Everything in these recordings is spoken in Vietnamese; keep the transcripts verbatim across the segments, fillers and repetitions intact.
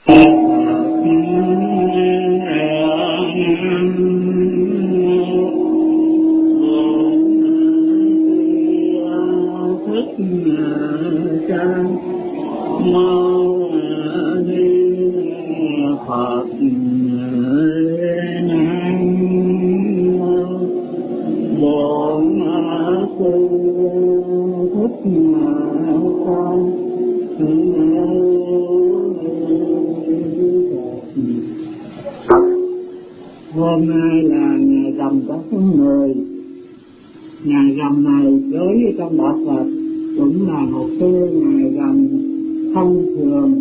Hôm nay là ngày rằm cả tháng mười. Ngày rằm này đối với trong đạo Phật cũng là một cái ngày rằm thông thường,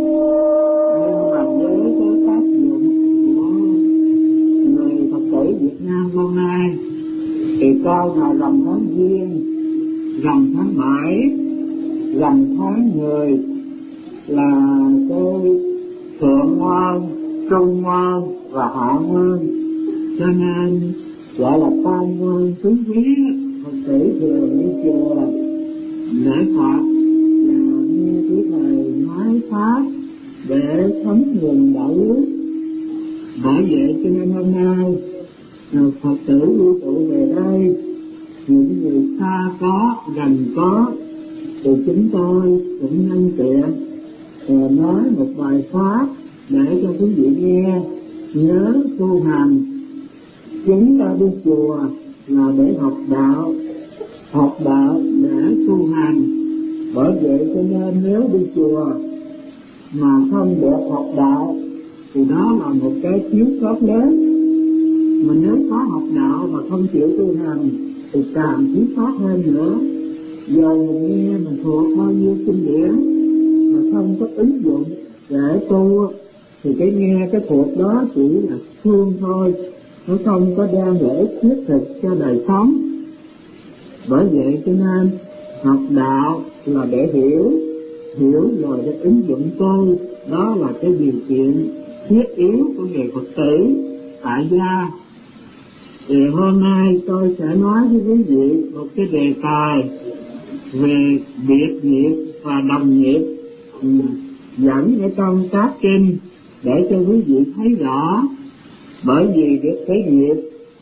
nhưng mà với cái tác dụng của người Phật tử Việt Nam hôm nay thì coi là rằm tháng Giêng, rằm tháng bảy, rằm tháng mười là cái thượng ngoan, trung ngoan và hạ ngoan, cho nên gọi là tam ngoan tứ quý. Phật tử thường đi chùa lễ Phật là nghe cái thầy nói pháp để thấm nguồn đạo đức. Bởi vậy cho nên hôm nay Phật tử quy tụ về đây, những người xa có, gần có, thì chúng tôi cũng nhân tiện nói một bài pháp để cho quý vị nghe, nhớ tu hành. Chúng ta đi chùa là để học đạo, học đạo để tu hành. Bởi vậy cho nên nếu đi chùa mà không được học đạo thì đó là một cái thiếu sót lớn. Mà nếu có học đạo mà không chịu tu hành thì càng thiếu sót hơn nữa. Giờ mình nghe mình thuộc bao nhiêu kinh điển mà không có ứng dụng để tu thì cái nghe cái thuộc đó chỉ là thương thôi, nó không có đem lợi ích thiết thực cho đời sống. Bởi vậy cho nên học đạo là để hiểu, hiểu rồi để ứng dụng tu. Đó là cái điều kiện thiết yếu của người Phật tử tại gia. Thì hôm nay tôi sẽ nói với quý vị một cái đề tài về biệt nghiệp và đồng nghiệp, ừ, dẫn ở trong các kinh để cho quý vị thấy rõ. Bởi vì cái nghiệp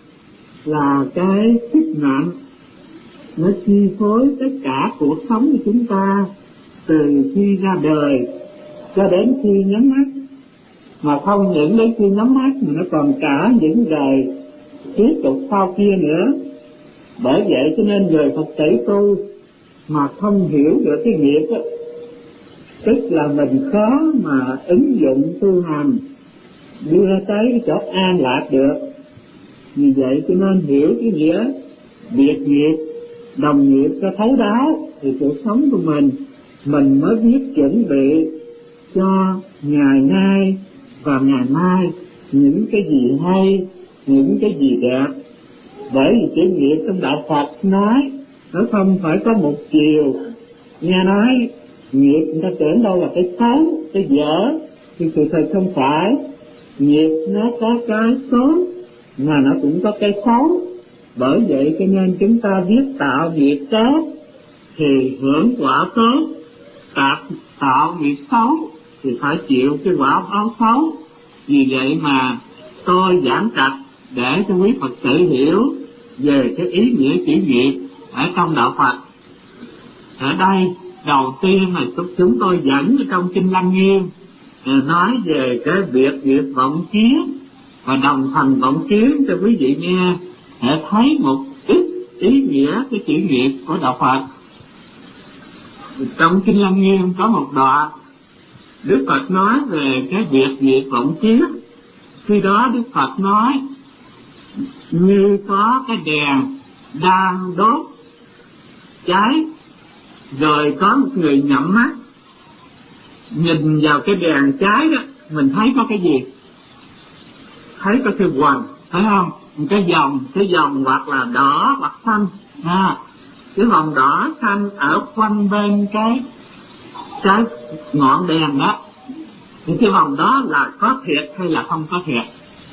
là cái sức nặng, nó chi phối tất cả cuộc sống của chúng ta từ khi ra đời cho đến khi nhắm mắt. Mà không những đến khi nhắm mắt mà nó còn cả những đời tiếp tục sau kia nữa. Bởi vậy cho nên người Phật tử tu mà không hiểu được cái nghiệp đó, tức là mình khó mà ứng dụng tu hành đưa tới cái chỗ an lạc được. Vì vậy cho nên hiểu cái nghĩa biệt nghiệp, đồng nghiệp cho thấu đáo thì cuộc sống của mình mình mới biết chuẩn bị cho ngày nay và ngày mai những cái gì hay, những cái gì đẹp. Bởi vì chữ nghiệp trong đạo Phật nói nó không phải có một chiều. Nghe nói nghiệp người ta tưởng đâu là cái xấu, cái dở, thì sự thật không phải. Nghiệp nó có cái tốt mà nó cũng có cái xấu. Bởi vậy cho nên chúng ta biết tạo nghiệp tốt thì hưởng quả tốt, tạo, tạo nghiệp xấu thì phải chịu cái quả báo xấu. Vì vậy mà tôi giảng trạch để cho quý Phật tử hiểu về cái ý nghĩa chữ nghiệp ở trong đạo Phật. Ở đây đầu tiên là chúng tôi dẫn ở trong kinh Lăng Nghiêm nói về cái biệt nghiệp vọng kiến và đồng thành vọng kiến cho quý vị nghe, để thấy một ít ý nghĩa cái chữ nghiệp của đạo Phật. Trong kinh Lăng Nghiêm có một đoạn Đức Phật nói về cái biệt nghiệp vọng kiến. Khi đó Đức Phật nói như có cái đèn đang đốt cháy, rồi có một người nhắm mắt nhìn vào cái đèn cháy đó, mình thấy có cái gì? Thấy có cái quầng, thấy không? Một cái vòng, cái vòng hoặc là đỏ hoặc xanh, à, cái vòng đỏ xanh ở quanh bên cái cái ngọn đèn đó. Thì cái vòng đó là có thiệt hay là không có thiệt?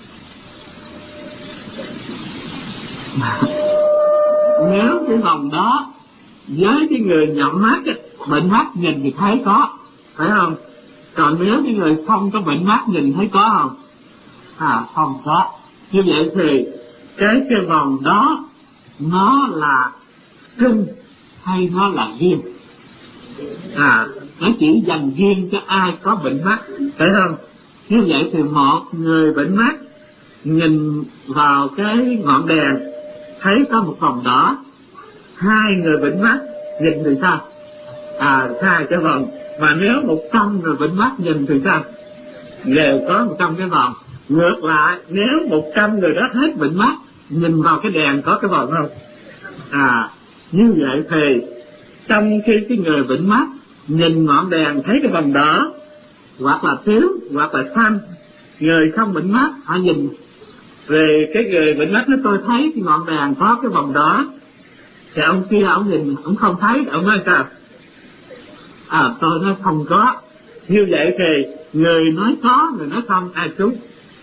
Nếu cái vòng đó với cái người nhắm mắt, bệnh mắt nhìn thì thấy có, phải không? Còn nếu cái người không có bệnh mắt nhìn thấy có không? À không có. Như vậy thì cái cái vòng đó nó là trưng hay nó là riêng? À nó chỉ dành riêng cho ai có bệnh mắt, phải không? Như vậy thì một người bệnh mắt nhìn vào cái ngọn đèn thấy có một vòng đỏ, hai người bệnh mắt nhìn thì sao? À hai cái vòng. Mà nếu một trăm người bệnh mắt nhìn thì sao? Đều có một trăm cái vòng. Ngược lại, nếu một trăm người đó hết bệnh mắt nhìn vào cái đèn có cái vòng không? À như vậy thì trong khi cái người bệnh mắt nhìn ngọn đèn thấy cái vòng đỏ hoặc là tím hoặc là xanh, người không bệnh mắt họ nhìn về cái người bệnh mắt nói tôi thấy cái ngọn đèn có cái vòng đỏ, thì ông kia ông nhìn ông không thấy, ông nói sao? À tôi nói không có. Như vậy thì người nói có, người nói không, ai trúng?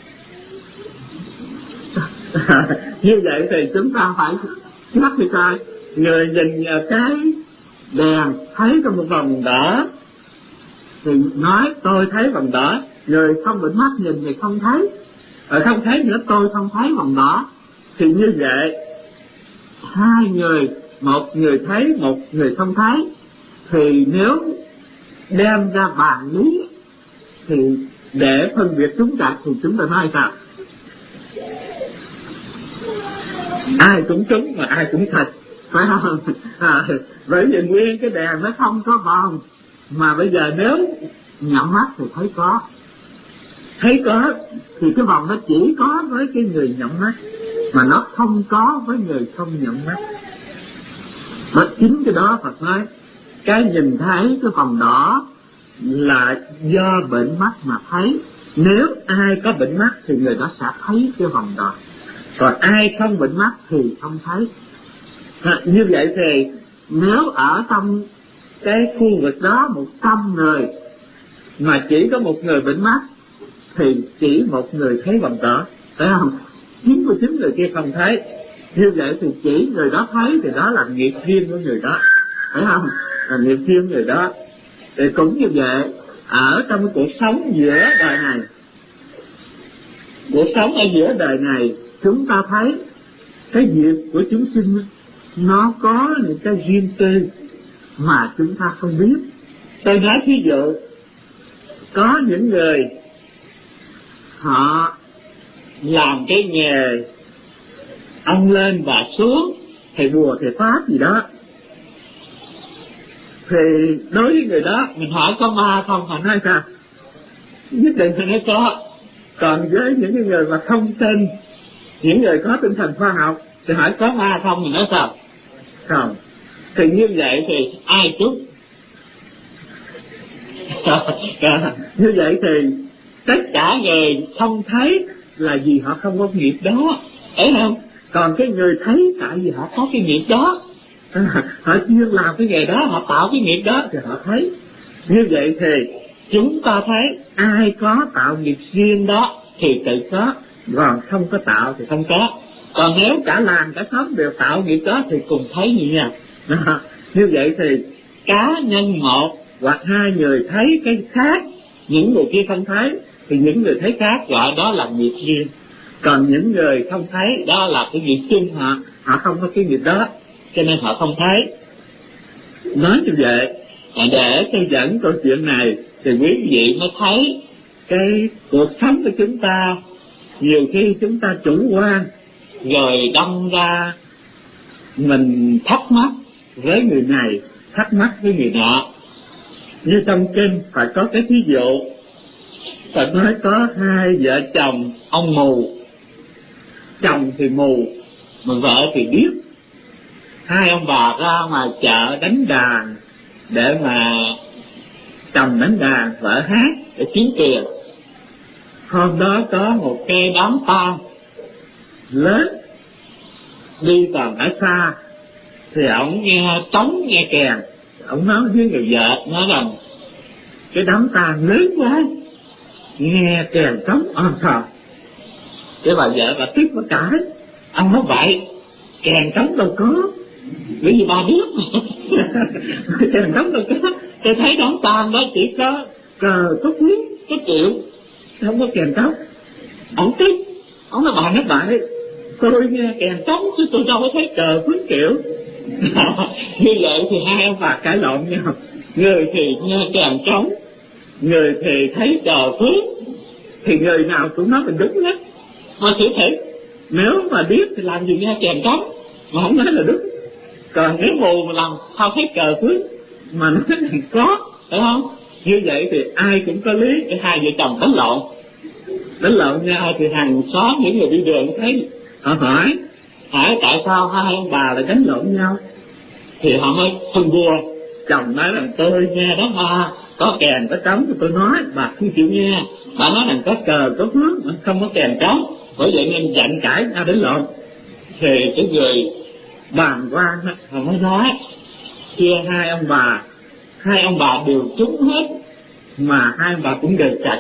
Như vậy thì chúng ta phải nhắc thì coi, người nhìn vào cái đèn thấy có một vòng đỏ thì nói tôi thấy vòng đỏ, người không bệnh mắt nhìn thì không thấy, ở không thấy nữa tôi không thấy vòng đỏ. Thì như vậy hai người, một người thấy một người không thấy, thì nếu đem ra bàn lý thì để phân biệt chúng trật thì chúng ta nói sao? Ai cũng trúng mà ai cũng thật, phải không? À, bởi vì nguyên cái đèn nó không có vòng, mà bây giờ nếu nhắm mắt thì thấy có, thấy có thì cái vòng nó chỉ có với cái người nhắm mắt, mà nó không có với người không nhắm mắt. Mà chính cái đó Phật nói cái nhìn thấy cái vòng đỏ là do bệnh mắt mà thấy. Nếu ai có bệnh mắt thì người đó sẽ thấy cái vòng đỏ, còn ai không bệnh mắt thì không thấy. À, như vậy thì nếu ở trong cái khu vực đó một trăm người mà chỉ có một người bệnh mắt thì chỉ một người thấy vòng đỏ, phải không? chín mươi chín người kia không thấy. Như vậy thì chỉ người đó thấy thì đó là nghiệp riêng của người đó, phải không? Là nghiệp riêng người đó. Thì cũng như vậy, ở trong cái cuộc sống giữa đời này, cuộc sống ở giữa đời này chúng ta thấy cái việc của chúng sinh nó có những cái riêng tư mà chúng ta không biết. Tôi nói ví dụ, có những người họ làm cái nghề ông lên và xuống, thầy bùa thầy pháp gì đó, thì đối với người đó mình hỏi có ma không, họ nói sao? Nhất định phải nói có. Còn với những người mà không tin, những người có tinh thần khoa học thì hỏi có ma không, mình nói sao? Không. Thì như vậy thì ai trúng? Như vậy thì tất cả người không thấy là vì họ không có nghiệp đó, thấy không? Còn cái người thấy tại vì họ có cái nghiệp đó, họ chuyên làm cái nghề đó, họ tạo cái nghiệp đó thì họ thấy. Như vậy thì chúng ta thấy ai có tạo nghiệp riêng đó thì tự có, còn không có tạo thì không có. Còn nếu cả làng cả xóm đều tạo nghiệp đó thì cùng thấy như nhau. Như vậy thì cá nhân một hoặc hai người thấy cái khác, những người kia không thấy, thì những người thấy khác gọi đó là nghiệp riêng. Còn những người không thấy đó là cái nghiệp chung, họ họ không có cái nghiệp đó, cho nên họ không thấy. Nói như vậy để tôi dẫn câu chuyện này thì quý vị mới thấy cái cuộc sống của chúng ta nhiều khi chúng ta chủ quan rồi đâm ra mình thắc mắc với người này, thắc mắc với người nọ. Như trong kinh phải có cái ví dụ, Phật nói có hai vợ chồng ông mù, chồng thì mù mà vợ thì điếc. Hai ông bà ra ngoài chợ đánh đàn để mà chồng đánh đàn, vợ hát để kiếm tiền. Hôm đó có một cái đám tang lớn, đi toàn ở xa, thì ổng nghe trống nghe kèn, ổng nói với người vợ, nói rằng cái đám tang lớn quá, nghe kèn trống ồn sòm. Cái bà vợ bà tức bà cãi, ông nói vậy kèn trống đâu có, bởi vì bà biết kèn trống đâu có. Tôi thấy đám tang đó chỉ có cờ có phước có triệu, không có kèn trống. Ông tức, ông nói bà nói bậy, tôi nghe kèn trống chứ tôi đâu có thấy cờ phước triệu. Như vậy thì hai ông bà cãi lộn nhau, người thì nghe kèn trống, người thì thấy cờ phước, thì người nào cũng nói mình đúng hết. Mà sự thật nếu mà biết thì làm gì nghe kèn trống mà không nói là đúng. Còn nếu mù mà làm sao thấy cờ phước mà nói là có, phải không? Như vậy thì ai cũng có lý, cái hai vợ chồng đánh lộn đánh lộn nhau. Thì hàng xóm những người đi đường thấy, họ hỏi hỏi tại sao hai ông bà lại đánh lộn nhau, thì họ mới phân bua. Chồng nói rằng tôi nghe đó mà có kèn có trống thì tôi nói, bà không chịu nghe. Bà nói rằng có cờ có phước mà không có kèn trống, bởi vậy nên giận cãi nhau đánh lộn. Thì cái người bàn quan họ mới nói chia hai ông bà, hai ông bà đều trúng hết, mà hai ông bà cũng đều chặt.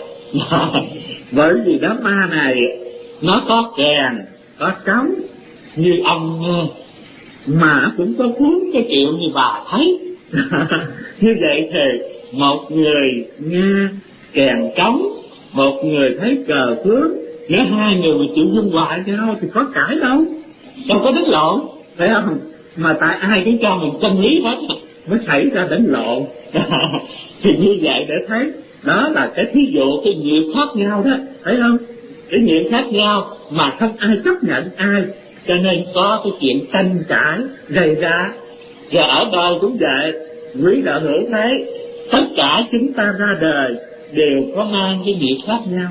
Bởi vì đám ma này nó có kèn có trống như ông nghe, mà cũng có phước có triệu như bà thấy. Như vậy thì một người nghe kèn trống, một người thấy cờ phước, nếu hai người mà chịu dung hòa nhau thì có cãi đâu, đâu có đánh lộn, phải không? Mà tại ai cũng cho mình chân lý hết mới xảy ra đánh lộn. Thì như vậy để thấy đó là cái thí dụ cái nghiệp khác nhau đó, thấy không? Cái nghiệp khác nhau mà không ai chấp nhận ai, cho nên có cái chuyện tranh cãi gây ra. Và ở đời cũng vậy, quý đạo hữu thấy tất cả chúng ta ra đời đều có mang cái nghiệp khác nhau,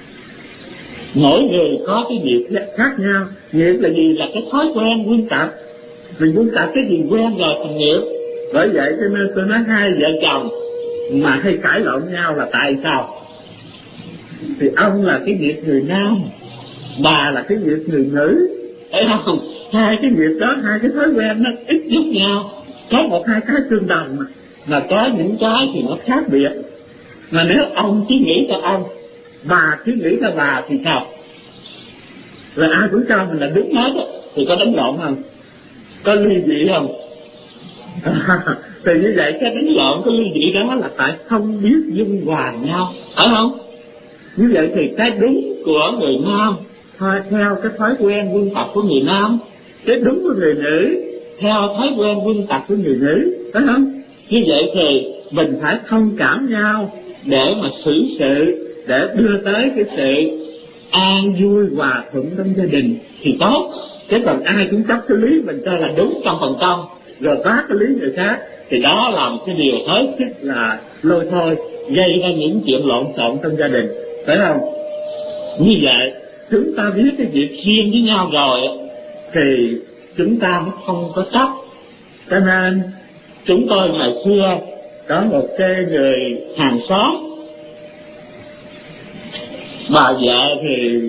mỗi người có cái nghiệp khác nhau. Nghiệp là gì? Là cái thói quen nguyên tập. Mình nguyên tập cái gì quen rồi thành nghiệp. Bởi vậy cho nên tôi nói hai vợ chồng mà hay cãi lộn nhau là tại sao? Thì ông là cái nghiệp người nam, bà là cái nghiệp người nữ, thấy không? Hai cái nghiệp đó, hai cái thói quen nó ít giống nhau, có một hai cái tương đồng mà, mà có những cái thì nó khác biệt. Mà nếu ông chỉ nghĩ cho ông, bà chỉ nghĩ cho bà thì sao? Rồi ai cũng cho mình là đúng hết á, thì có đánh lộn không? Có ly dị không? Thì như vậy cái đánh lộn cái ly dị đó là tại không biết dung hòa nhau, phải không? Như vậy thì cái đúng của người nam thôi theo cái thói quen quân tập của người nam, cái đúng của người nữ theo thói quen quân tập của người nữ, phải không? Như vậy thì mình phải thông cảm nhau để mà xử sự, để đưa tới cái sự an vui hòa thuận trong gia đình thì tốt. Chứ còn ai cũng chấp cái lý mình cho là đúng trăm phần trăm, rồi bác cái lý người khác, thì đó là một cái điều hết sức là lôi thôi, gây ra những chuyện lộn xộn trong gia đình, phải không? Như vậy chúng ta biết cái việc riêng với nhau rồi thì chúng ta mới không có chấp. Cho nên chúng tôi ngày xưa có một cái người hàng xóm, bà vợ thì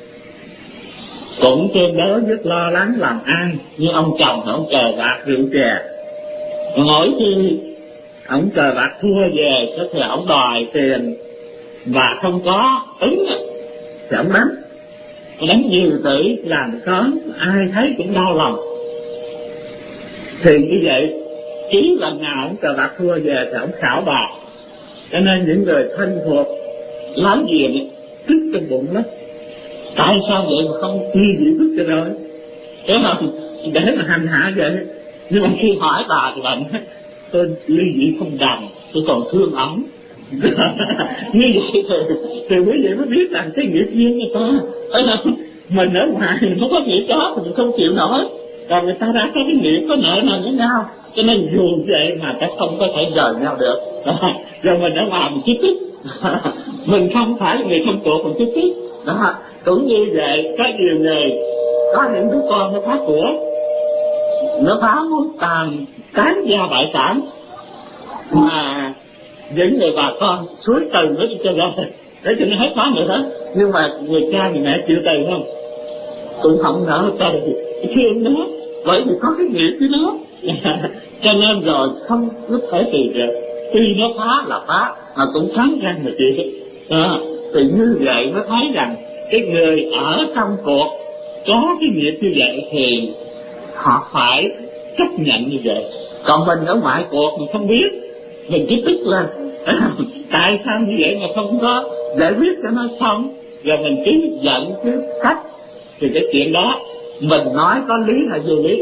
cũng tương đối rất lo lắng làm ăn, nhưng ông chồng thì ông cờ bạc rượu chè. Mỗi khi ông cờ bạc thua về thì ông đòi tiền và không có ứng thì ông đánh, đánh nhiều tử làm sớm, ai thấy cũng đau lòng. Thì như vậy chỉ lần nào ông cờ bạc thua về thì ông khảo bà, cho nên những người thân thuộc láng giềng tức trong bụng lắm. Tại sao vậy mà không ly dị thức cho rồi, thế không? Để mà hành hạ vậy. Nhưng mà khi hỏi bà thì bà nói tôi ly dị không đành, tôi còn thương ổng. Như vậy thì, thì quý vị mới biết rằng cái nghiệp duyên người ta, thấy không? Mình ở ngoài mình không có nghiệp đó thì mình không chịu nổi, còn người ta đã có cái nghiệp có nợ nần với nhau, cho nên dù vậy mà ta không có thể rời nhau được. Rồi mình ở ngoài mình chỉ tức. Mình không phải là người thân thuộc, mình chỉ tức đó. Cũng như vậy, có nhiều người có những đứa con nó phá của, nó phá muốn tàn tán gia bại sản, mà những người bà con suối từ nó đi cho ra để cho nó hết phá nữa hết. Nhưng mà người cha người mẹ chịu từ không, cũng không nỡ từ thương nó, bởi vì có cái nghiệp với nó. Cho nên rồi không có thể từ được, tuy nó phá là phá mà cũng cắn răng mà chịu. À, thì như vậy nó thấy rằng cái người ở trong cuộc có cái nghiệp như vậy thì họ phải chấp nhận như vậy. Còn mình ở ngoài cuộc mình không biết, mình chỉ tức lên, Tại sao như vậy mà không có giải quyết cho nó xong, rồi mình cứ giận cứ cách, thì cái chuyện đó mình nói có lý hay vô lý?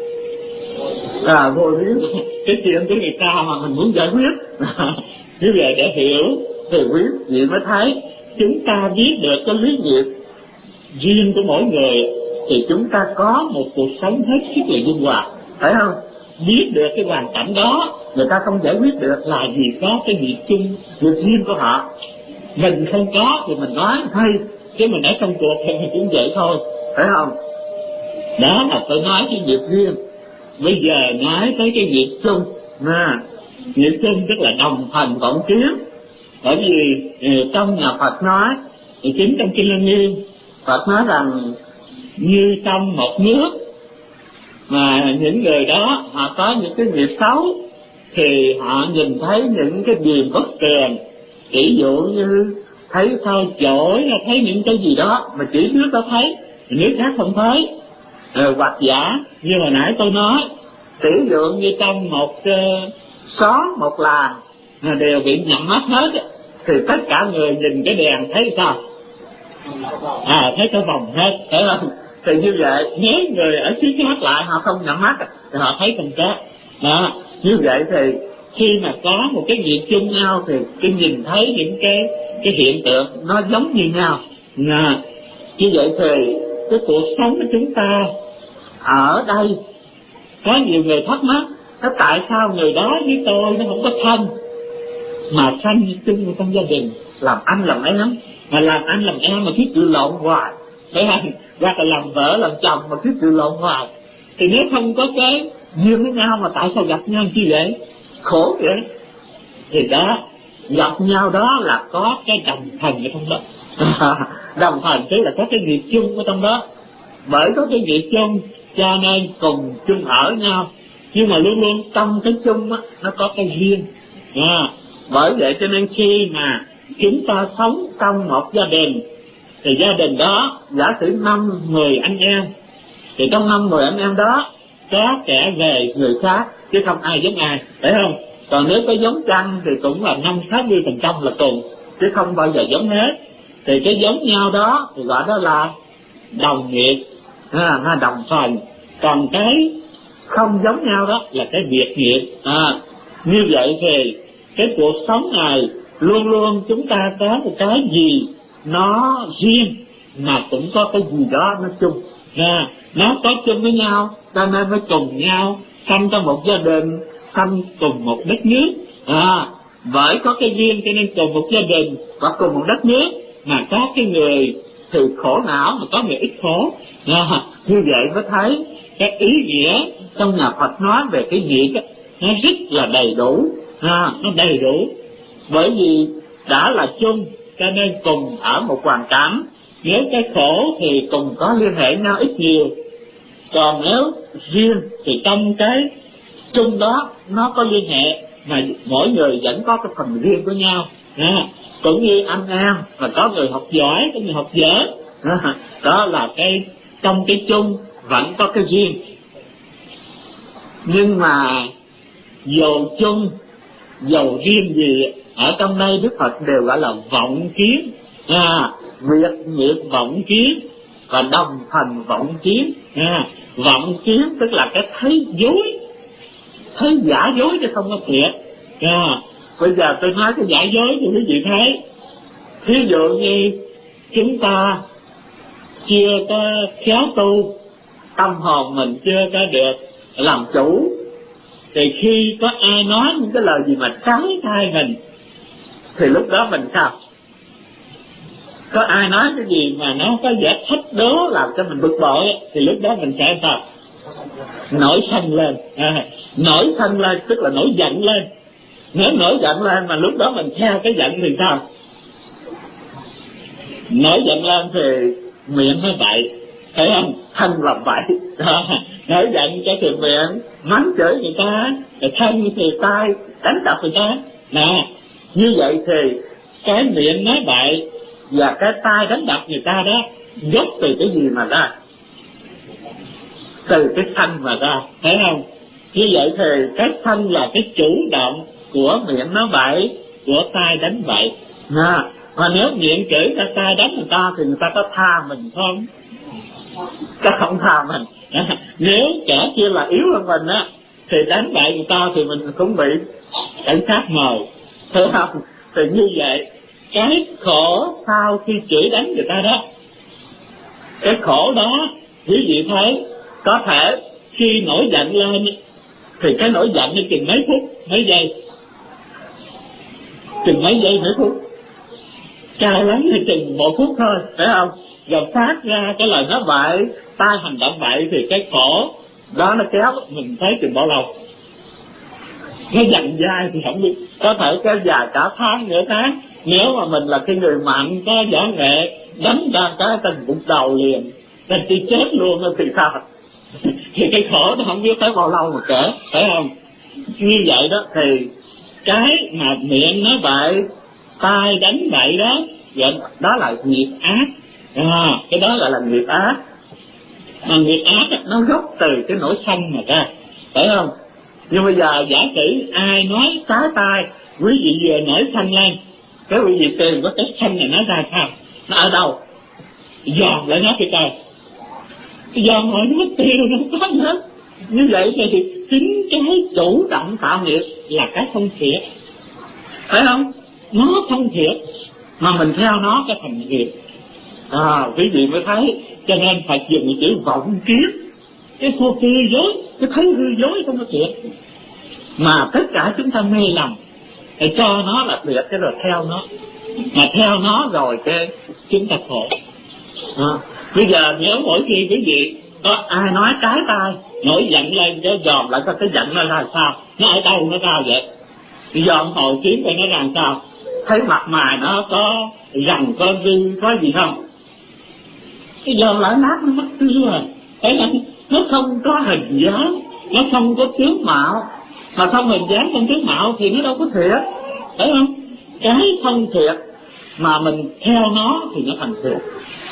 À, vô lý. Cái chuyện của người ta mà mình muốn giải quyết. Như vậy để hiểu thì quý vị mới thấy chúng ta biết được cái lý nghiệp riêng của mỗi người thì chúng ta có một cuộc sống hết sức là dung hòa, phải không? Biết được cái hoàn cảnh đó người ta không giải quyết được là vì có cái nghiệp chung, nghiệp riêng của họ. Mình không có thì mình nói hay, chứ mình ở trong cuộc thì mình cũng vậy thôi, phải không? Đó là tôi nói cái nghiệp riêng. Bây giờ nói tới cái nghiệp chung. À, nghiệp chung tức là đồng thành vọng kiến. Bởi vì trong nhà Phật nói, thì chính trong Kinh Lăng Nghiêm Phật nói rằng như trong một nước mà những người đó họ có những cái nghiệp xấu thì họ nhìn thấy những cái điều bất tường, ví dụ như thấy sao chổi, thấy những cái gì đó mà chỉ nước đó thấy, nước khác không thấy. Rồi hoặc giả như hồi nãy tôi nói, ví dụ như trong một uh, xóm, một làng mà đều bị nhắm mắt hết, thì tất cả người nhìn cái đèn thấy sao? À, thấy cái vòng hết, phải không? Thì như vậy nếu người ở xứ khác lại họ không nhắm mắt thì họ thấy không có. Đó, như vậy thì khi mà có một cái nghiệp chung nhau thì cái nhìn thấy những cái cái hiện tượng nó giống như nhau. À, như vậy thì cái cuộc sống của chúng ta ở đây có nhiều người thắc mắc, nó tại sao người đó với tôi nó không có thân mà sanh chung trong gia đình, làm anh làm em, mà làm anh làm em mà cứ chịu lộn hoài, phải không? Hoặc là làm vợ làm chồng mà cứ chịu lộn hoài, thì nếu không có cái duyên với nhau mà tại sao gặp nhau như vậy? Khổ vậy. Thì đó, gặp nhau đó là có cái đồng thần ở trong đó. Đồng thần tức là có cái nghiệp chung ở trong đó. Bởi có cái nghiệp chung cho nên cùng chung ở nhau, nhưng mà luôn luôn trong cái chung á nó có cái riêng. À, bởi vậy cho nên khi mà chúng ta sống trong một gia đình thì gia đình đó giả sử năm mười anh em, thì trong năm mười anh em đó có kẻ về người khác chứ không ai giống ai, phải không? Còn nếu có giống chăng thì cũng là năm sáu mươi phần trăm là cùng, chứ không bao giờ giống hết. Thì cái giống nhau đó thì gọi đó là đồng nghiệp, à, là đồng phần. Còn cái không giống nhau đó là cái biệt nghiệp. À, như vậy thì cái cuộc sống này luôn luôn chúng ta có một cái gì nó riêng mà cũng có cái gì đó nó chung. À, nó có chung với nhau cho nên mới cùng nhau sanh trong một gia đình, sanh cùng một đất nước. À, bởi có cái riêng cho nên cùng một gia đình và cùng một đất nước, mà có cái người thì khổ não mà có người ít khổ. À, như vậy mới thấy cái ý nghĩa trong nhà Phật nói về cái nghiệp đó, nó rất là đầy đủ. À, nó đầy đủ bởi vì đã là chung cho nên cùng ở một hoàn cảnh. Nếu cái khổ thì cùng có liên hệ nhau ít nhiều, còn nếu riêng thì trong cái chung đó nó có liên hệ mà mỗi người vẫn có cái phần riêng của nhau. À, cũng như anh em mà có người học giỏi, có người học dở. À, đó là cái trong cái chung vẫn có cái riêng. Nhưng mà dầu chung dầu riêng gì ở trong đây Đức Phật đều gọi là vọng kiến. À, việc nghiệp vọng kiến và đồng thành vọng kiến. À, vọng kiến tức là cái thấy dối, thấy giả dối chứ không có thiệt. À, bây giờ tôi nói cái giả dối cho quý vị thấy. Thí dụ như chúng ta chưa có khéo tu, tâm hồn mình chưa có được làm chủ, thì khi có ai nói những cái lời gì mà trái tai mình thì lúc đó mình sao? Có ai nói cái gì mà nó có vẻ thách đố làm cho mình bực bội thì lúc đó mình sẽ sao? Nổi sân lên. À, nổi sân lên tức là nổi giận lên. Nếu nổi giận lên mà lúc đó mình theo cái giận thì sao? Nổi giận lên thì miệng nói bậy, phải không? Thân làm bậy. À, nổi giận cho thì miệng mắng chửi người ta, rồi thân thì tay đánh đập người ta. Nè, như vậy thì cái miệng nói bậy và cái tay đánh đập người ta đó gốc từ cái gì mà ra? Từ cái thân mà ra, thấy không? Như vậy thì cái thân là cái chủ động của miệng nói bậy của tay đánh bậy. À, mà nếu miệng chửi ta tay đánh người ta thì người ta có tha mình không? Có không tha mình. À, nếu kẻ kia là yếu hơn mình á thì đánh bậy người ta thì mình cũng bị cảnh sát mời, thấy không? Thì như vậy cái khổ sau khi chửi đánh người ta đó, cái khổ đó quý vị thấy có thể khi nổi giận lên thì cái nổi giận nó chừng mấy phút mấy giây, chừng mấy giây mấy phút, cao lắm thì chừng một phút thôi, phải không? Rồi phát ra cái lời nói bậy, tai hành động bậy thì cái khổ đó nó kéo mình thấy chừng bao lâu. Nó dần dai thì không biết, có thể kéo dài cả tháng nửa tháng. Nếu mà mình là cái người mạnh có võ nghệ, đánh ra cái tên bụng đầu liền, tên chỉ chết luôn thì sao? Thì cái khổ nó không biết tới bao lâu mà kể, phải không? Như vậy đó thì cái mà miệng nói bậy, tai đánh bậy đó, đó là nghiệp ác. À, cái đó gọi là nghiệp ác. Mà nghiệp ác nó gốc từ cái nỗi sân mà ra, phải không? Nhưng bây giờ giả sử ai nói trái tai, quý vị vừa nổi sân lên, cái quý vị tìm có cái sân này nó ra sao? Nó ở đâu? Giòn lại nó cái coi, giòn rồi nó mất tiêu, nó có nữa. Như vậy thì chính cái chủ động tạo nghiệp là cái không thiệt, phải không? Nó không thiệt mà mình theo nó cái thành nghiệp. À, quý vị mới thấy, cho nên phải dùng chữ vọng kiết, cái khô hư dối, cái thấy hư dối không có thiệt. Mà tất cả chúng ta mê lầm, để cho nó là thiệt cái rồi theo nó, mà theo nó rồi cái chúng ta khổ. À, bây giờ nếu mỗi khi quý vị có ai nói trái tai, nổi giận lên cho dòm lại coi cái giận nó ra sao, nó ở đâu nó ra vậy, dòm hồi kiếm coi nó ra sao, thấy mặt mày nó có rằn có rư có gì không, cái dòm lại nát nó mất tiêu rồi. Thấy là nó không có hình dáng, nó không có tướng mạo, mà không hình dáng không tướng mạo thì nó đâu có thiệt, thấy không? Cái không thiệt mà mình theo nó thì nó thành thiệt.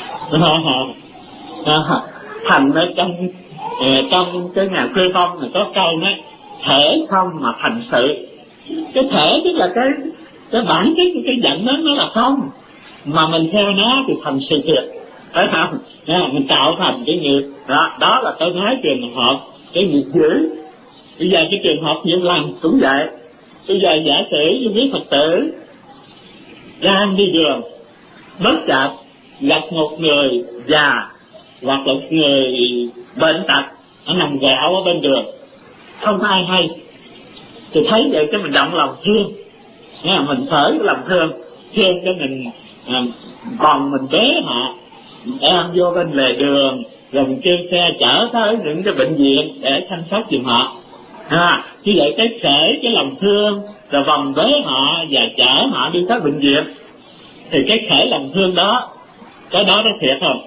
À, thành ở trong trong cái nhà Quê Phong này có câu nói thể không mà thành sự. Cái thể tức là cái cái bản chất của cái giận đó nó là không, mà mình theo nó thì thành sự thiệt, phải không? À, mình tạo thành cái nghiệp đó, đó là tôi nói trường hợp cái nghiệp dữ. Bây giờ cái trường hợp nhiều lần cũng vậy. Bây giờ giả sử như quý Phật tử đang đi đường, bất chợt gặp một người già hoặc là một người bệnh tật nó nằm gạo ở bên đường, không ai hay, thì thấy vậy cái mình động lòng thương, nghe mình khởi cái lòng thương, thương cho mình à, còn mình bế họ đem vô bên lề đường, rồi mình kêu xe chở tới những cái bệnh viện để chăm sóc giùm họ. À, như vậy cái khởi cái lòng thương rồi vòng bế họ và chở họ đi tới bệnh viện, thì cái khởi lòng thương đó, cái đó nó thiệt không?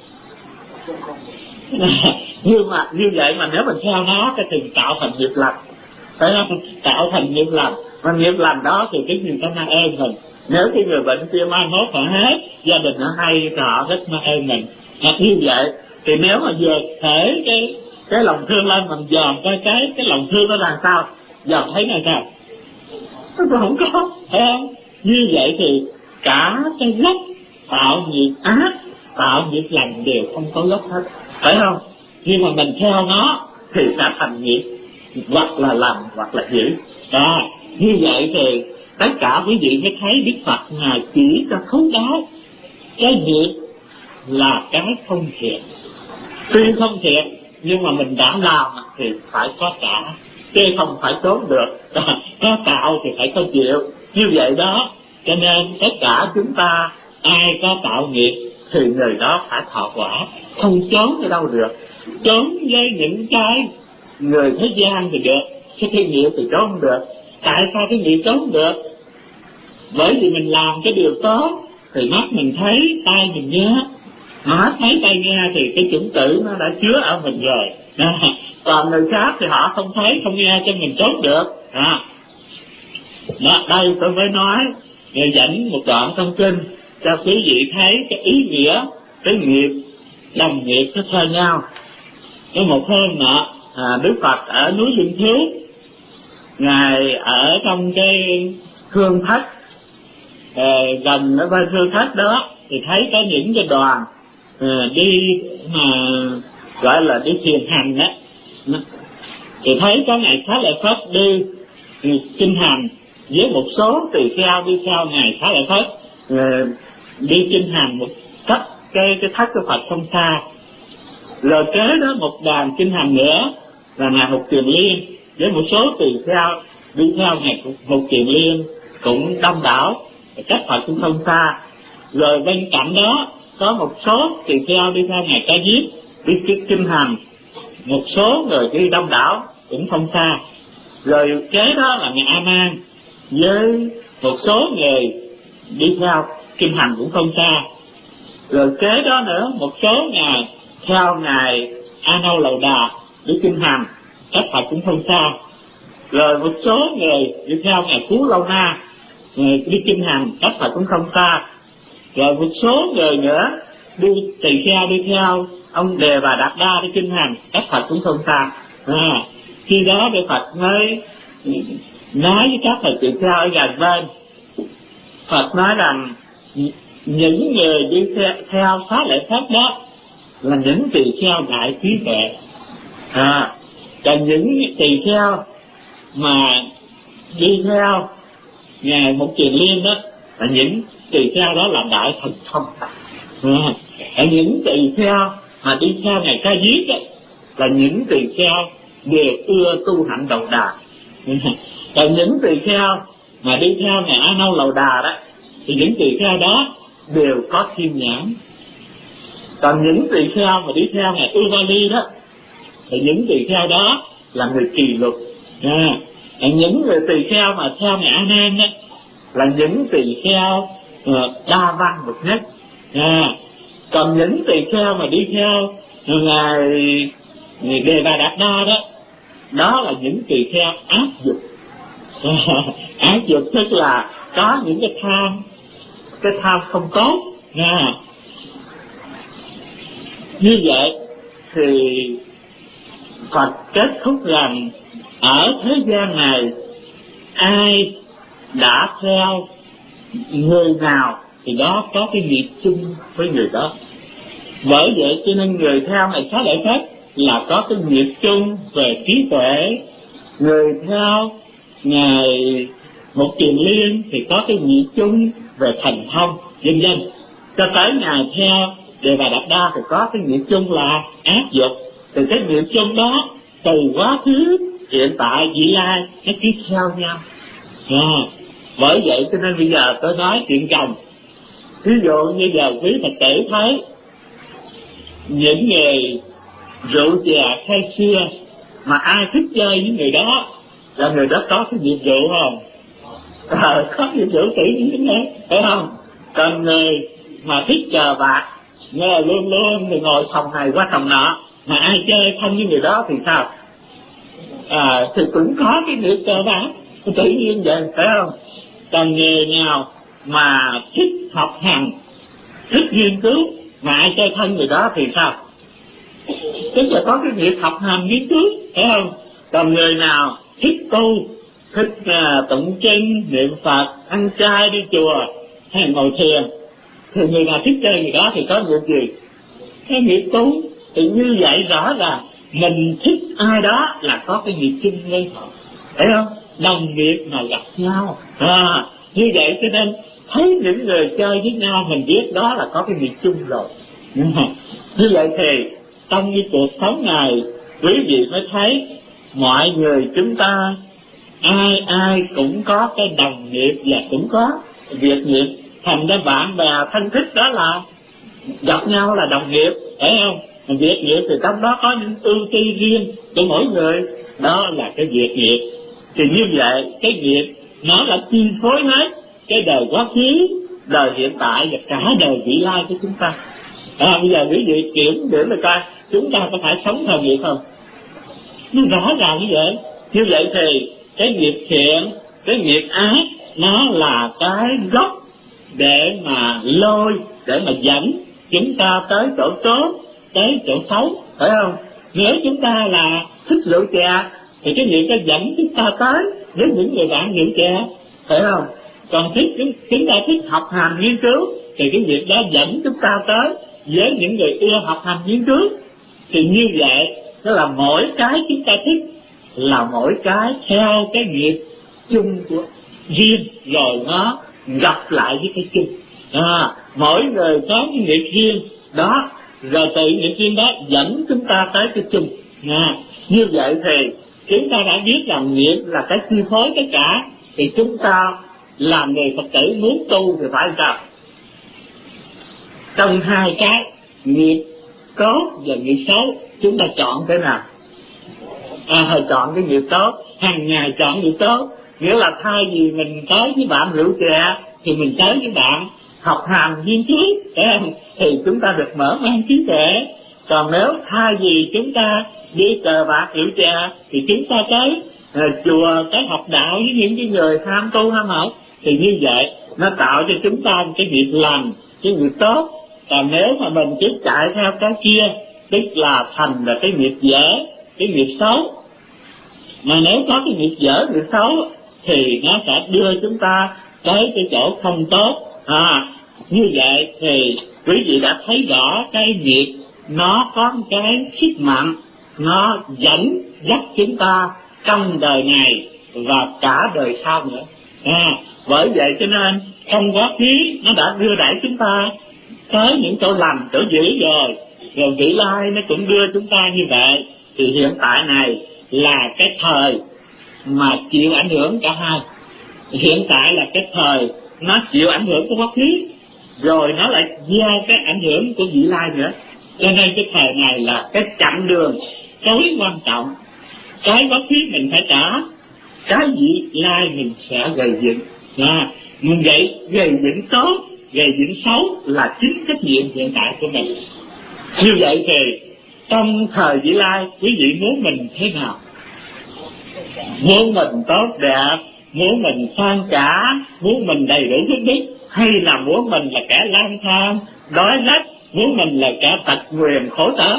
Nhưng mà như vậy mà nếu mình theo nó cái thì tạo thành nghiệp lành, phải không? Tạo thành nghiệp lành, mà nghiệp lành đó thì cái người ta mang ơn mình. Nếu cái người bệnh kia mai mốt họ hết, gia đình nó hay thì họ rất mang ơn mình. Hoặc như vậy thì nếu mà vừa thể cái cái lòng thương lên, mình dòm coi cái cái lòng thương nó làm sao, dòm thấy nó sao, nó không có, phải không? Như vậy thì cả cái gốc tạo nghiệp ác, tạo nghiệp lành đều không có gốc hết, phải không? Nhưng mà mình theo nó thì sẽ thành nghiệp, hoặc là lành hoặc là dữ. Đó, như vậy thì tất cả quý vị mới thấy Đức Phật Ngài chỉ cho thấu đáo cái nghiệp là cái không thiện. Tuy không thiện nhưng mà mình đã làm thì phải có trả, chứ không phải trốn được. Có tạo thì phải có chịu. Như vậy đó, cho nên tất cả chúng ta ai có tạo nghiệp thì người đó phải thọ quả, không trốn ở đâu được. Trốn với những cái người thế gian thì được, cái thiên nghiệp thì trốn không được. Tại sao cái nghiệp trốn được? Bởi vì mình làm cái điều tốt thì mắt mình thấy, tai mình nghe. Mắt thấy tai nghe thì cái chủng tử nó đã chứa ở mình rồi. À, còn người khác thì họ không thấy không nghe cho mình trốn được. À, đó, đây tôi mới nói người dẫn một đoạn trong kinh cho quý vị thấy cái ý nghĩa cái nghiệp đồng nghiệp nó theo nhau. Có một hôm nọ à, Đức Phật ở núi Linh Thiếu, Ngài ở trong cái hương thất. À, gần ở bên hương thất đó thì thấy có những cái đoàn à, đi mà gọi là đi thiền hành đó, thì thấy có ngài Xá Lợi Phất đi kinh hành với một số tỳ kheo đi theo ngài Xá Lợi Phất à, đi kinh hành một cách cái cái thất của Phật không xa. Rồi kế đó một đoàn kinh hành nữa là ngài Mục Kiền Liên với một số tỳ kheo đi theo ngài Mục Kiền Liên cũng đông đảo, cách Phật cũng không xa. Rồi bên cạnh đó có một số tỳ kheo đi theo ngài Ca Diếp đi kinh hành, một số người đi đông đảo cũng không xa. Rồi kế đó là ngài A Nan với một số người đi theo kinh hành cũng không xa. Rồi kế đó nữa một số ngài theo ngài A Nâu Lầu Đà đi kinh hành, cách Phật cũng không xa. Rồi một số người đi theo ngài Phú Lâu Na người đi kinh hành, cách Phật cũng không xa. Rồi một số người nữa đi tỳ kheo đi theo ông Đề Bà Đạt Đa đi kinh hành, cách Phật cũng không xa. À, khi đó Đức Phật mới nói với các thầy tỳ kheo ở gần bên. Phật nói rằng những người đi theo, theo Xá Lợi Phất đó là những tỳ kheo đại trí tuệ. À, còn những tỳ kheo mà đi theo ngài Mục Kiền Liên đó là những tỳ kheo đó là đại thần thông. À, ở những tỳ kheo mà đi theo ngài Ca Diếp đó là những tỳ kheo đều ưa tu hạnh đầu đà. Còn những tỳ kheo mà đi theo ngài A Nâu Lầu Đà đó thì những tỳ kheo đó đều có thiên nhãn. Còn những tỳ kheo mà đi theo ngài Uvali đó thì những tỳ kheo đó là người kỳ luật. À, những người tỳ kheo mà theo ngài A Nan đó là những tỳ kheo uh, đa văn bậc nhất. À, còn những tỳ kheo mà đi theo ngài Đề Bà Đạt Đa đó, đó là những tỳ kheo ác dục. À, ác dục tức là có những cái tham, cái tham không tốt. À, như vậy thì Phật kết thúc rằng ở thế gian này ai đã theo người nào thì đó có cái nghiệp chung với người đó. Bởi vậy cho nên người theo ngài Xá Lợi Phất là có cái nghiệp chung về trí tuệ, người theo ngài Mục Kiền Liên thì có cái nghiệp chung về thành thông, vân vân. Cho tới ngài theo Đề Bà Đạt Đa thì có cái nghiệp chung là ác dục. Thì cái nghiệp chung đó từ quá khứ, hiện tại, vị lai nó cứ theo nhau. À, bởi vậy cho nên bây giờ tôi nói chuyện chồng. Ví dụ như giờ quý Phật tử thấy những người rượu chè say xưa mà ai thích chơi với người đó là người đó có cái nghiệp rượu không? À, có nghiệp rượu tự nhiên đấy, phải không? Còn người mà thích cờ bạc nghe là luôn luôn thì ngồi sòng này qua sòng nọ, mà ai chơi thân với người đó thì sao? À, thì cũng có cái nghiệp cờ bạc tự nhiên vậy, phải không? Còn người nào mà thích học hành, thích nghiên cứu mà ai chơi thân người đó thì sao? Tức là có cái nghiệp học hành nghiên cứu, phải không? Còn người nào thích tu, thích uh, tụng kinh, niệm Phật, ăn chay, đi chùa hay ngồi thiền thì người nào thích chơi người đó thì có nghiệp gì? Cái nghiệp tu. Thì như vậy rõ ràng mình thích ai đó là có cái nghiệp chung với họ, phải không? Đồng nghiệp mà gặp nhau. À, như vậy cho nên thấy những người chơi với nhau mình biết đó là có cái nghiệp chung rồi. Như vậy thì trong cái cuộc sống này quý vị mới thấy mọi người chúng ta ai ai cũng có cái đồng nghiệp và cũng có việc nghiệp. Thành ra bạn bè thân thích đó là gặp nhau là đồng nghiệp, phải không? Việc nghiệp thì trong đó có những ưu tiên riêng của mỗi người, đó là cái việc nghiệp. Thì như vậy cái nghiệp nó là chi phối hết cái đời quá khứ, đời hiện tại và cả đời vị lai của chúng ta. À, bây giờ quý vị kiểm điểm là coi chúng ta có phải sống theo nghiệp không? Nó rõ ràng như vậy. Như vậy thì cái nghiệp thiện, cái nghiệp ác nó là cái gốc để mà lôi, để mà dẫn chúng ta tới chỗ tốt, tới chỗ xấu, phải không? Nếu chúng ta là thích rượu chè thì cái nghiệp nó dẫn chúng ta tới với những người bạn rượu chè, phải không? Còn thích chúng, chúng ta thích học hành nghiên cứu thì cái việc đó dẫn chúng ta tới với những người ưa học hành nghiên cứu. Thì như vậy đó là mỗi cái chúng ta thích là mỗi cái theo cái nghiệp chung của riêng, rồi nó gặp lại với cái chung. À, mỗi người có cái nghiệp riêng đó, rồi từ nghiệp riêng đó dẫn chúng ta tới cái chung. À, như vậy thì chúng ta đã biết rằng nghiệp là cái chi phối tất cả. Thì chúng ta làm người Phật tử muốn tu thì phải sao? Trong hai cái nghiệp tốt và nghiệp xấu, chúng ta chọn cái nào? À, chọn cái nghiệp tốt, hàng ngày chọn nghiệp tốt. Nghĩa là thay vì mình tới với bạn rượu chè thì mình tới với bạn học hành nghiên cứu, thì chúng ta được mở mang trí tuệ. Còn nếu thay vì chúng ta đi cờ bạc rượu chè thì chúng ta tới à, chùa, tới học đạo với những cái người tham tu ham học, thì như vậy nó tạo cho chúng ta một cái nghiệp lành, cái nghiệp tốt. Còn nếu mà mình cứ chạy theo cái kia, tức là thành là cái nghiệp dở, cái nghiệp xấu. Mà nếu có cái nghiệp dở, nghiệp xấu thì nó sẽ đưa chúng ta tới cái chỗ không tốt. À, như vậy thì quý vị đã thấy rõ cái nghiệp nó có cái sức mạnh, nó dẫn dắt chúng ta trong đời này và cả đời sau nữa. À, bởi vậy cho nên trong quá khứ nó đã đưa đẩy chúng ta tới những chỗ lành, chỗ dữ rồi, rồi vị lai nó cũng đưa chúng ta như vậy. Thì hiện tại này là cái thời mà chịu ảnh hưởng cả hai. Hiện tại là cái thời nó chịu ảnh hưởng của quá khứ, rồi nó lại gieo cái ảnh hưởng của vị lai nữa. Cho nên cái thời này là cái chặng đường tối quan trọng. Cái quá khứ mình phải trả, cái vị lai mình sẽ gây dựng. À, mình gây gây dựng tốt, gây dựng xấu là chính trách nhiệm hiện tại của mình. Như vậy thì trong thời vị lai, quý vị muốn mình thế nào? Muốn mình tốt đẹp, muốn mình khoan trả, muốn mình đầy đủ phước đức, hay là muốn mình là kẻ lang thang, đói rách, muốn mình là kẻ tật nguyền khổ sở?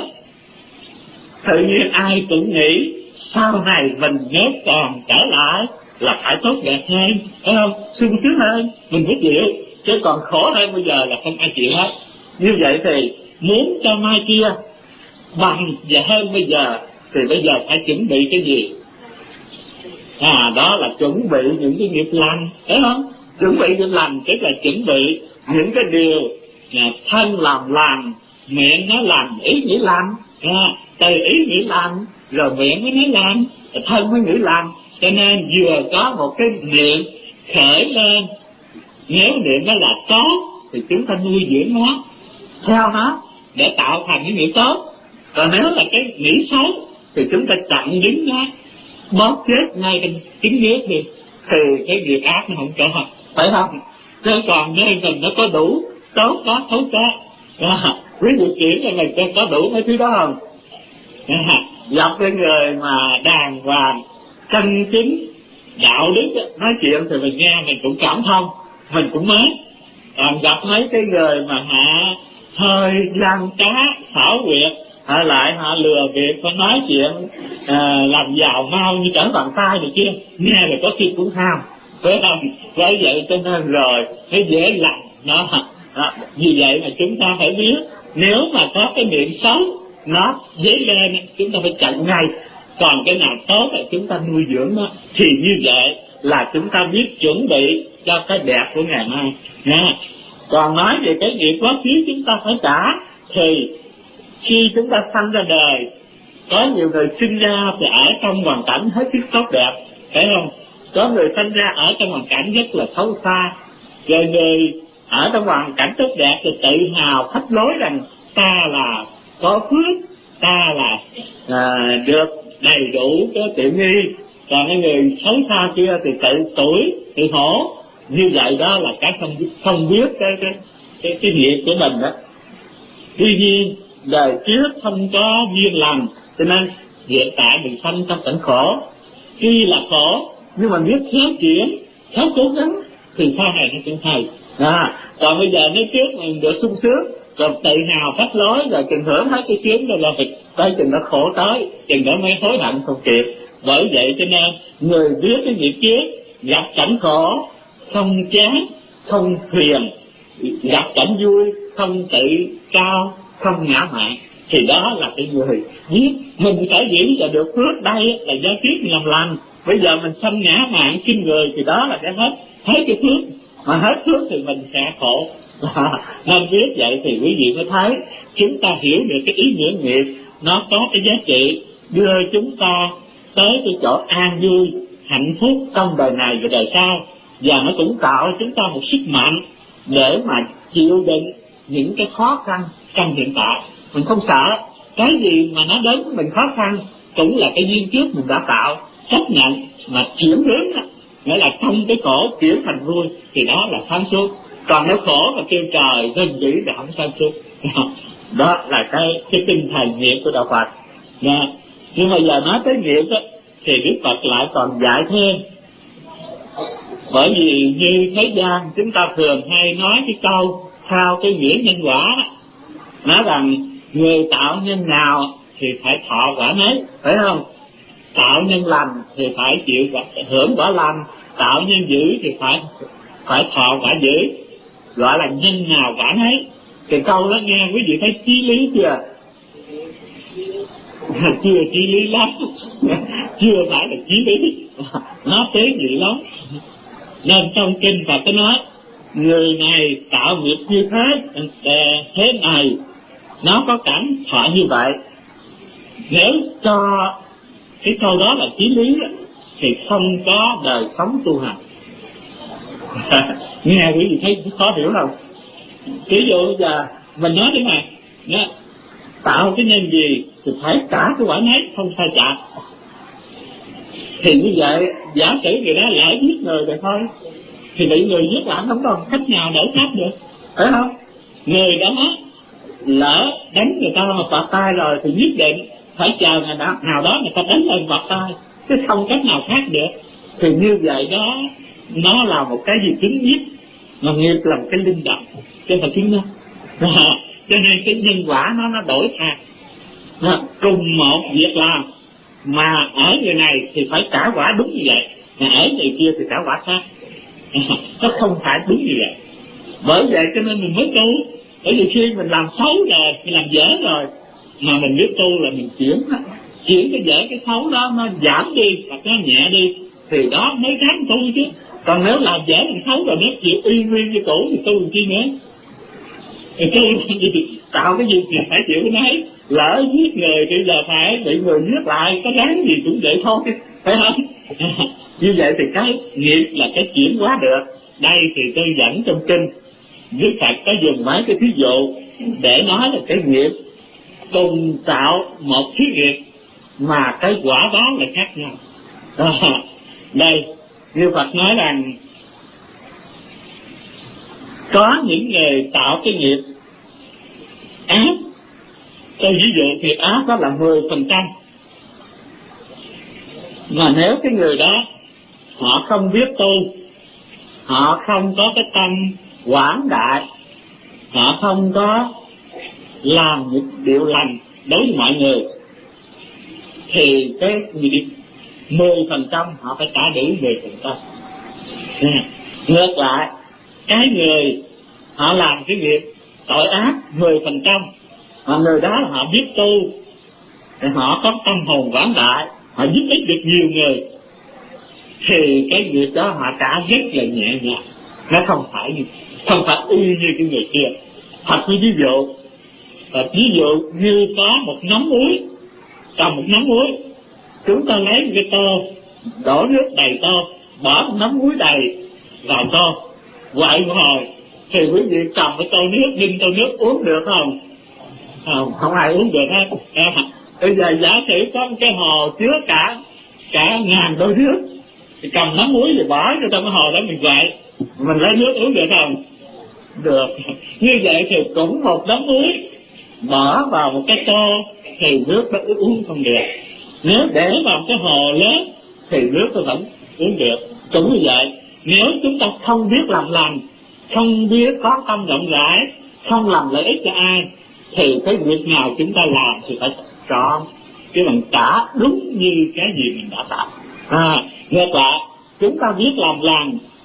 Tự nhiên ai cũng nghĩ sau này mình nếu còn trở lại là phải tốt đẹp hơn, phải không? Sung sướng hơn, mình mới chịu. Chứ còn khổ hơn bây giờ là không ai chịu hết. Như vậy thì muốn cho mai kia bằng và hơn bây giờ thì bây giờ phải chuẩn bị cái gì? À, đó là chuẩn bị những cái nghiệp lành, phải không? Chuẩn bị nghiệp lành tức là chuẩn bị những cái điều à, thân làm lành, miệng nó làm, ý nghĩ làm. À, từ ý nghĩ làm, rồi miệng mới nói làm, thân mới nghĩ làm. Cho nên vừa có một cái niệm khởi lên, nếu niệm nó là tốt thì chúng ta nuôi dưỡng nó theo nó để tạo thành cái nghiệp tốt. Còn nếu là cái nghĩ xấu thì chúng ta chặn đứng nó, bóp chết ngay trên kính nước đi, thì cái nghiệp ác nó không có, phải không? Chứ còn nơi mình nó có đủ, tốt có, xấu có. À, quý vị chuyển cho mình có đủ mấy thứ đó không? À, gặp cái người mà đàng hoàng, chân chính, đạo đức, nói chuyện thì mình nghe mình cũng cảm thông, mình cũng mới. Còn gặp mấy cái người mà họ hơi gian trá, xảo quyệt, họ lại họ lừa việc, họ nói chuyện à, làm giàu mau như trở bàn tay này kia, nghe là có khi cũng ham, phải không? Bởi vậy cho nên rồi nó dễ lành nó. Đó, vì vậy mà chúng ta phải biết, nếu mà có cái niệm xấu nó dấy lên, chúng ta phải chặn ngay. Còn cái nào tốt là chúng ta nuôi dưỡng nó. Thì như vậy là chúng ta biết chuẩn bị cho cái đẹp của ngày mai nha. Còn nói về cái nghiệp quá khứ chúng ta phải trả, thì khi chúng ta sanh ra đời, có nhiều người sinh ra thì ở trong hoàn cảnh hết sức tốt đẹp, phải không? Có người sinh ra ở trong hoàn cảnh rất là xấu xa, rồi người ở trong hoàn cảnh tốt đẹp thì tự hào phách lối rằng ta là có phước, ta là à, được đầy đủ cái tiện nghi. Còn cái người xấu xa kia thì tự tuổi, tự hổ. Như vậy đó là cái không không biết cái cái cái, cái nghiệp của mình đó. Tuy nhiên đời trước không có duyên lành, cho nên hiện tại mình sanh trong cảnh khổ. Tuy là khổ nhưng mà biết khéo chuyển, khéo cố gắng thì sau này nó cũng hay. À, còn bây giờ nói trước mình được sung sướng, còn tự hào phách lối rồi chừng hưởng hết cái sướng rồi là tới chừng nó khổ tới, chừng đó mới hối hận không kịp. Bởi vậy cho nên người biết cái nghiệp trước gặp cảnh khổ không chán, không phiền, gặp cảnh vui, không tự cao, không ngã mạn, thì đó là cái người biết mình sở dĩ là được phước đây là do kiếp mình làm lành. Bây giờ mình sanh ngã mạn kinh người thì đó là cái hết hết cái phước, mà hết phước thì mình sẽ khổ. Nên biết vậy thì quý vị mới thấy chúng ta hiểu được cái ý nghĩa nghiệp nó có cái giá trị đưa chúng ta tới cái chỗ an vui hạnh phúc trong đời này và đời sau, và nó cũng tạo chúng ta một sức mạnh để mà chịu đựng những cái khó khăn trong hiện tại. Mình không sợ cái gì mà nó đến với mình khó khăn, cũng là cái duyên trước mình đã tạo, chấp nhận mà chuyển hướng đó, nghĩa là trong cái khổ chuyển thành vui, thì đó là sáng suốt. Còn nếu khổ mà kêu trời rên rỉ thì không sáng suốt. Đó là cái cái tinh thần nghiệp của đạo Phật. Nha. Nhưng mà giờ nói tới nghiệp đó, thì Đức Phật lại còn dạy thêm. Bởi vì như thế gian chúng ta thường hay nói cái câu theo cái nghĩa nhân quả đó, nói rằng người tạo nhân nào thì phải thọ quả nấy, phải không? Tạo nhân lành thì phải chịu hưởng quả lành, tạo nhân dữ thì phải phải thọ quả dữ, gọi là nhân nào quả nấy. Cái câu đó nghe quý vị thấy chí lý chưa? Chưa chí lý lắm. Chưa phải là chí lý, nó tế nhị lắm. Nên trong kinh Phật có nói người này tạo nghiệp như thế, thế này nó có cảnh thọ như vậy. Nếu cho cái câu đó là chí lý thì không có đời sống tu hành. Nghe quý vị thấy khó hiểu không? Ví dụ giờ mình nói thế này, nó tạo cái nhân gì thì phải trả cái quả nấy, không sai chặt. Thì như vậy giả sử người đó lỡ giết người rồi thôi, thì bị người giết lại không còn cách nào đỡ khác được, phải không? Người đó lỡ đánh người ta mà phạt tay rồi thì nhất định phải chờ ngày nào, nào đó người ta đánh lên phạt tay, chứ không cách nào khác được. Thì như vậy đó, nó là một cái gì cứng nhất, mà nghiệp là một cái linh động, chứ không phải cứng nhất. Cho nên cái nhân quả nó nó đổi thay. Cùng một việc làm mà ở người này thì phải trả quả đúng như vậy, mà ở người kia thì trả quả khác. Nó không phải đúng như vậy. Bởi vậy cho nên mình mới tu. Bởi vì khi mình làm xấu rồi, mình làm dở rồi, mà mình biết tu là mình chuyển chuyển cái dở cái xấu đó nó giảm đi hoặc nó nhẹ đi, thì đó mới dám tu chứ. Còn nếu làm dở làm xấu rồi nếu chịu y nguyên như cũ thì tu làm chi nữa? Thì tu làm gì? Tạo cái gì thì phải chịu cái nấy. Lỡ giết người thì giờ phải bị người giết lại, có đáng gì cũng vậy thôi, phải không? Như vậy thì cái nghiệp là cái chuyển hóa được. Đây thì tôi dẫn trong kinh Đức Phật có dùng mấy cái thí dụ để nói là cái nghiệp cùng tạo một thứ nghiệp mà cái quả báo là khác nhau. À, đây như Phật nói rằng có những người tạo cái nghiệp ác, tôi ví dụ nghiệp ác đó là mười phần trăm, mà nếu cái người đó họ không biết tu, họ không có cái tâm quảng đại, họ không có làm những điều lành đối với mọi người, thì cái nghiệp mười phần trăm họ phải trả đủ mười phần trăm. Ngược lại, cái người họ làm cái nghiệp tội ác mười phần trăm, mà người đó họ biết tu, thì họ có tâm hồn quảng đại, họ giúp ích được nhiều người, thì cái nghiệp đó họ trả rất là nhẹ nhàng. Nó không phải như, không phải y như cái người kia. Thật như ví dụ, ví dụ như có một nắm muối, cầm một nắm muối, chúng ta lấy một cái tô, đổ nước đầy tô, bỏ một nắm muối đầy vào tô, quậy một hồi, thì quý vị cầm cái tô nước, đinh tô nước uống được không? Không, không ai uống được hết. À, bây giờ giả sử có một cái hồ chứa cả cả ngàn tô nước, thì cầm nắm muối thì bỏ cho trong cái hồ đó mình quậy, mình lấy nước uống được không? Được. Như vậy thì cũng một nắm muối bỏ vào một cái tô thì nước nó uống không được. Nếu để vào một cái hồ lớn thì nước nó vẫn uống được. Cũng như vậy, nếu chúng ta không biết làm lành, không biết có tâm rộng rãi, không làm lợi ích cho ai, thì cái việc nào chúng ta làm thì phải chọn cái bằng trả đúng như cái gì mình đã tạo. À, ngược lại, chúng ta biết làm lành,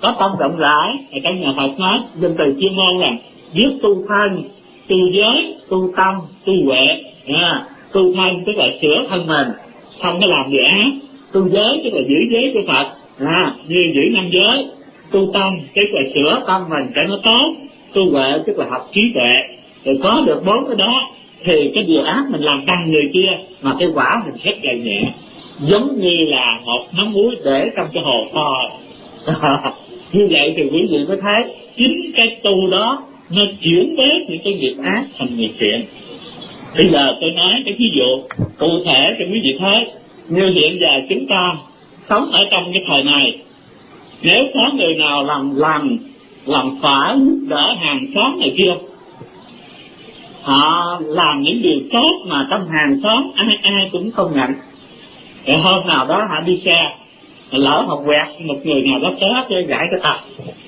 có tâm rộng rãi. Ở trong nhà Phật nói danh từ chuyên môn là biết tu thân, tu giới, tu tâm, tu huệ. À, tu thân tức là sửa thân mình, không có làm gì ác. Tu giới tức là giữ giới của Phật, à, như giữ năm giới. Tu tâm tức là sửa tâm mình để nó tốt. Tu huệ tức là học trí tuệ. Rồi có được bốn cái đó thì cái điều ác mình làm tăng người kia, mà cái quả mình xét lại nhẹ, giống như là một nắm muối để trong cái hồ to. Như vậy thì quý vị mới thấy chính cái tu đó nó chuyển bớt những cái nghiệp ác thành nghiệp thiện. Bây giờ tôi nói cái ví dụ cụ thể cho quý vị thấy. Như hiện giờ chúng ta sống ở trong cái thời này, nếu có người nào làm làm làm phải giúp đỡ hàng xóm này kia, họ làm những điều tốt mà trong hàng xóm ai ai cũng không nhận. Rồi hôm nào đó họ đi xe, lỡ họ quẹt một người nào đó té cho gãy cái tay.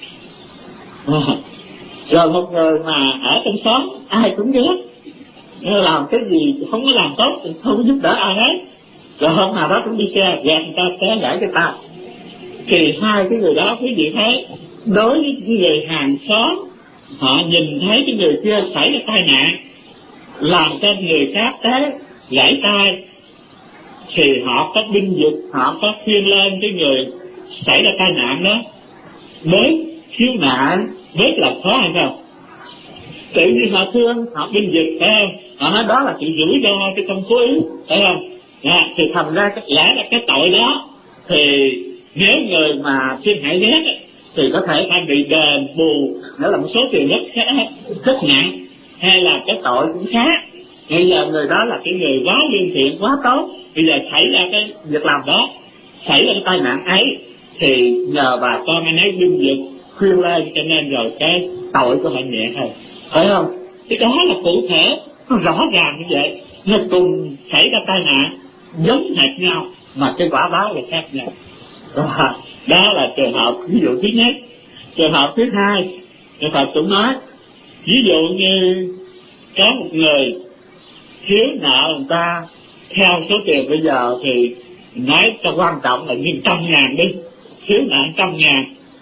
À, rồi một người mà ở trong xóm ai cũng ghét, làm cái gì không có làm tốt thì không có giúp đỡ ai hết. Rồi hôm nào đó cũng đi xe gạt người ta té gãy cái tay. Thì hai cái người đó quý vị thấy, đối với những người hàng xóm, họ nhìn thấy cái người kia xảy ra tai nạn, làm cho người khác té gãy tay, thì họ có binh vực, họ có khuyên lên cái người xảy ra tai nạn đó bớt khiếu nại, bớt làm khó hay không? Tự nhiên họ thương, họ binh vực, phải không? Họ nói đó là sự rủi ro cái trong cố ý, phải không? À, thì thành ra lẽ là cái tội đó thì nếu người mà thiên hại ghét thì có thể phải bị đền bù, đó là một số tiền rất rất nặng, hay là cái tội cũng khác. Bây giờ người đó là cái người quá lương thiện, quá tốt, bây giờ xảy ra cái việc làm đó, xảy ra cái tai nạn ấy, thì nhờ bà con anh ấy binh vực khuyên lên, cho nên rồi cái tội của họ nhẹ hơn, phải không? Cái đó là cụ thể, nó rõ ràng như vậy. Nó cùng xảy ra tai nạn giống hệt nhau mà cái quả báo là khác nhau. Đó, đó là trường hợp ví dụ thứ nhất. Trường hợp thứ hai, Đức Phật cũng nói, ví dụ như có một người thiếu nợ người ta theo số tiền bây giờ thì nói cho quan trọng là như trăm ngàn đi, thiếu nợ trăm ngàn.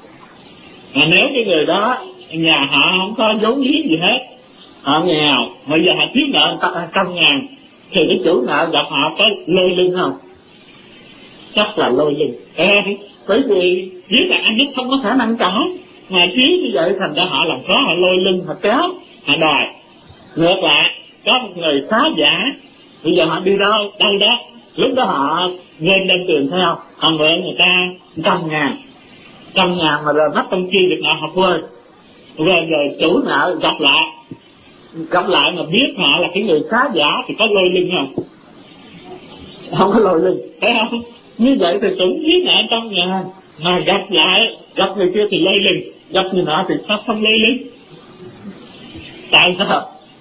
Mà nếu cái người đó nhà họ không có vốn liếng gì hết, họ nghèo, bây giờ họ thiếu nợ trăm ngàn, thì cái chủ nợ gặp họ có lôi lưng không? Chắc là lôi lưng. Ê, bởi vì biết là anh nhất không có khả năng trả, mà thiếu như vậy thành ra họ làm khó, họ lôi lưng, họ kéo, họ đòi. Ngược lại, có một người khá giả, bây giờ họ đi đâu, đâu đó, lúc đó họ lên đem tiền theo, họ mượn người ta trăm ngàn, trăm ngàn mà rồi mất công chi được nợ họ quên. Rồi rồi chủ nợ gặp lại, gặp lại mà biết họ là cái người khá giả thì có lôi lưng không? Không có lôi lưng, thấy không? Như vậy thì cũng biết nợ trăm ngàn, mà gặp lại, gặp người kia thì lôi lưng, gặp người nọ thì sao không lôi lưng? Tại sao?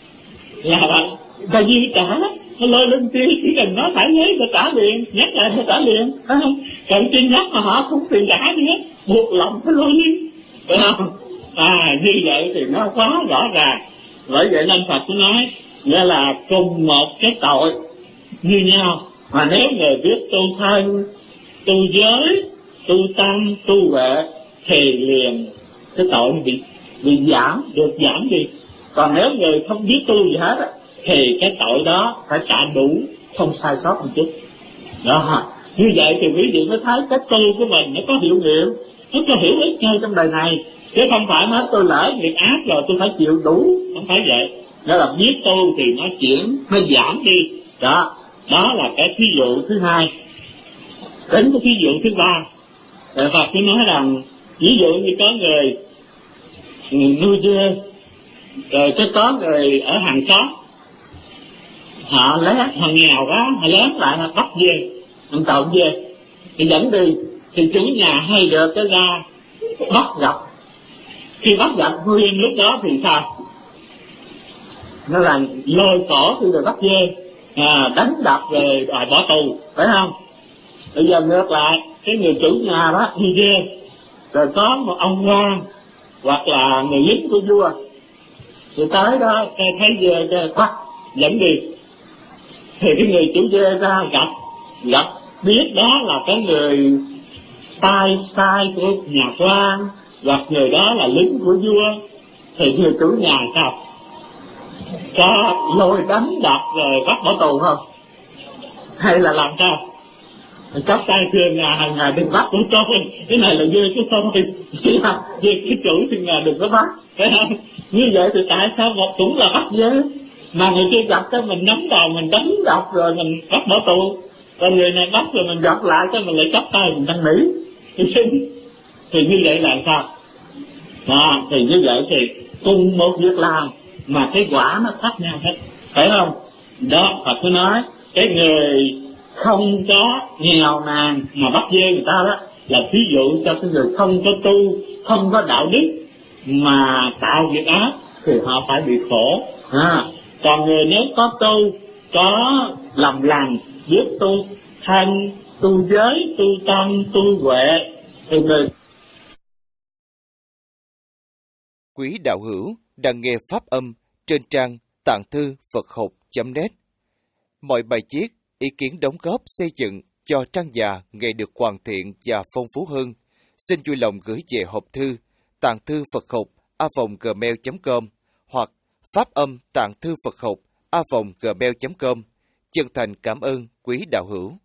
Là ta dư trả, nó lôi lưng kia, chỉ cần nó phải lấy ta trả liền, nhắc lại ta trả liền, phải không? Còn chi nhắc mà họ không tiền trả gì hết, buộc lòng phải lôi lưng, phải không? À, như vậy thì nó quá rõ ràng. Bởi vậy nên Phật cũng nói, nghĩa là cùng một cái tội như nhau, mà nếu người biết tu thân, tu giới, tu tâm, tu huệ thì liền cái tội bị bị giảm, được giảm đi. Còn nếu người không biết tu gì hết thì cái tội đó phải trả đủ, không sai sót một chút. Đó, như vậy thì quý vị mới thấy cái tu của mình nó có hiệu nghiệm, nó có hiểu ích ngay trong đời này, chứ không phải nói tôi lỡ nghiệp ác rồi tôi phải chịu đủ, không phải vậy. Đó là biết tu thì nó chuyển, nó giảm đi. Đó, đó là cái thí dụ thứ hai. Đến cái thí dụ thứ ba, Đại Phật cứ nói rằng ví dụ như có người nuôi dê, rồi cái có người ở hàng xóm họ lén, họ nghèo quá, họ lén lại họ bắt dê, họ trộm dê thì dẫn đi, thì chủ nhà hay được cái ra bắt gặp. Khi bắt gặp nguyên lúc đó thì sao? Nó là lôi cổ khi rồi bắt dê, à, đánh đập rồi đòi bỏ tù, phải không? Bây giờ ngược lại, cái người chủ nhà đó đi dê, rồi có một ông quan hoặc là người lính của vua thì tới đó thấy dê cái bắt dẫn đi, thì cái người chủ dê ra gặp gặp biết đó là cái người tay sai của nhà quan gặp người đó là lính của vua, thì người chủ nhà sao? Có lôi đánh đập rồi bắt bỏ tù không? Hay là làm sao? Chắp tay thưa ngài, hàng ngày đừng bắt của tôi, cái này là dê của tôi, dê cái chủ thì ngài đừng có bắt. Như vậy thì tại sao một cũng là bắt dê, mà người kia gặp cái mình nắm đầu mình đánh đập rồi mình bắt bỏ tù, còn người này bắt rồi mình gặp lại cái mình lại chắp tay mình năn nỉ, thì như vậy là sao? À, thì như vậy thì cùng một việc làm mà cái quả nó khác nhau hết, phải không? Đó, Phật cứ nói cái người không có nghèo nàn mà bắt dê người ta đó là ví dụ cho cái người không có tu, không có đạo đức mà tạo việc ác thì họ phải bị khổ. À, còn người nếu có tu, có lòng lành, biết tu thân, tu giới, tu tâm, tu huệ thì người. Quý đạo hữu đang nghe pháp âm trên trang tạng thư Phật học chấm net. Mọi bài viết, ý kiến đóng góp xây dựng cho trang già ngày được hoàn thiện và phong phú hơn, xin vui lòng gửi về hộp thư tạng thư Phật học a vòng gmail chấm com hoặc pháp âm tạng thư Phật học a vòng gmail chấm com. Chân thành cảm ơn quý đạo hữu.